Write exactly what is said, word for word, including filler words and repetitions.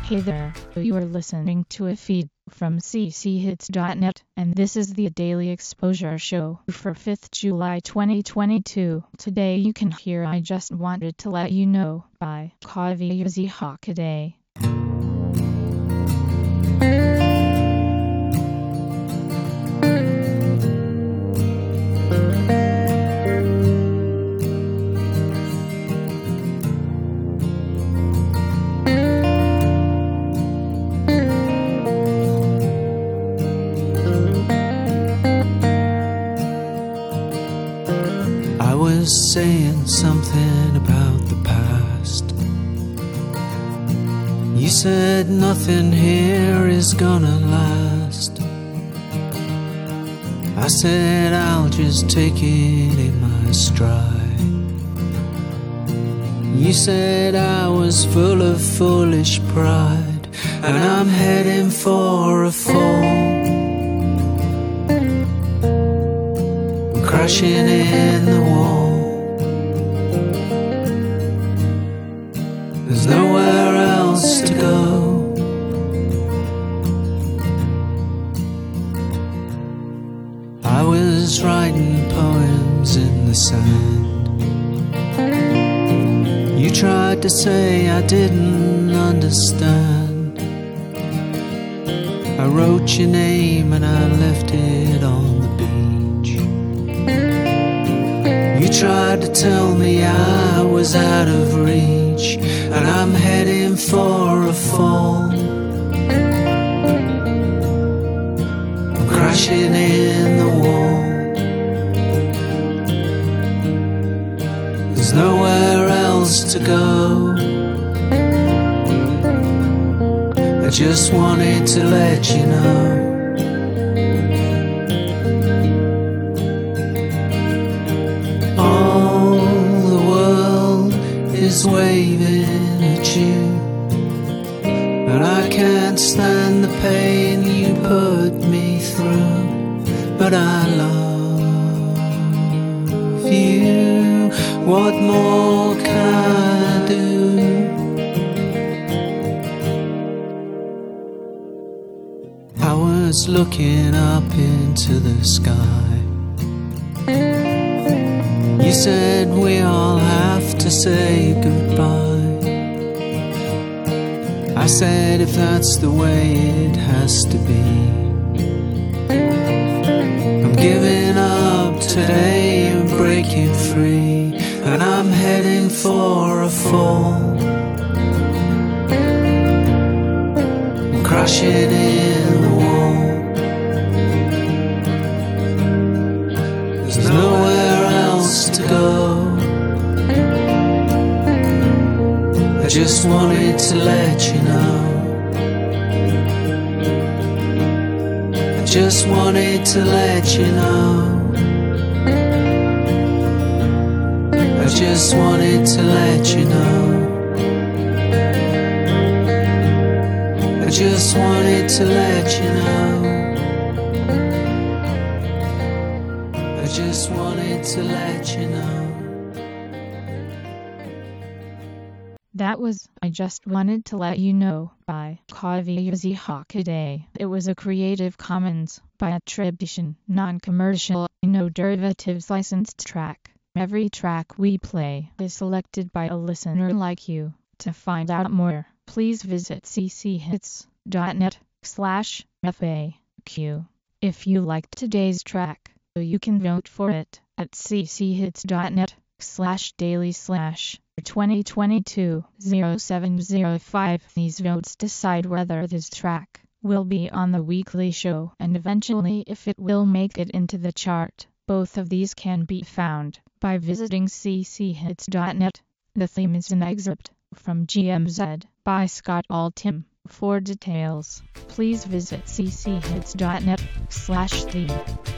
Hey there, you are listening to a feed from c c hits dot net, and this is the Daily Exposure Show for fifth of July twenty twenty-two. Today you can hear I Just Wanted to Let You Know by Kaviyazi Hockaday. I was saying something about the past. You said nothing here is gonna last. I said I'll just take it in my stride. You said I was full of foolish pride, and I'm heading for a fall, crashing in the wall. There's nowhere else to go. I was writing poems in the sand. You tried to say I didn't understand. I wrote your name and I left it on the beach. You tried to tell me I was out of reach, and I'm heading for a fall, I'm crashing in the wall. There's nowhere else to go. I just wanted to let you know. Is waving at you, and I can't stand the pain you put me through, but I love you. What more can I do? I was looking up into the sky. You said we all have to say goodbye. I said if that's the way it has to be, I'm giving up today and breaking free, and I'm heading for a fall, I'm crashing in the wall. There's nowhere else to go. I just wanted to let you know. I just wanted to let you know. I just wanted to let you know. I just wanted to let you know. I just wanted to let you know. That was I Just Wanted to Let You Know by Kaviyazi Hockaday. It was a Creative Commons by attribution, non-commercial, no derivatives licensed track. Every track we play is selected by a listener like you. To find out more, please visit c c hits dot net slash F A Q. If you liked today's track, you can vote for it at c c hits dot net slash daily slash twenty twenty-two oh seven oh five. These votes decide whether this track will be on the weekly show and eventually if it will make it into the chart. Both of these can be found by visiting c c hits dot net. The theme is an excerpt from G M Z by Scott Altham. For details, please visit c c hits dot net slash theme.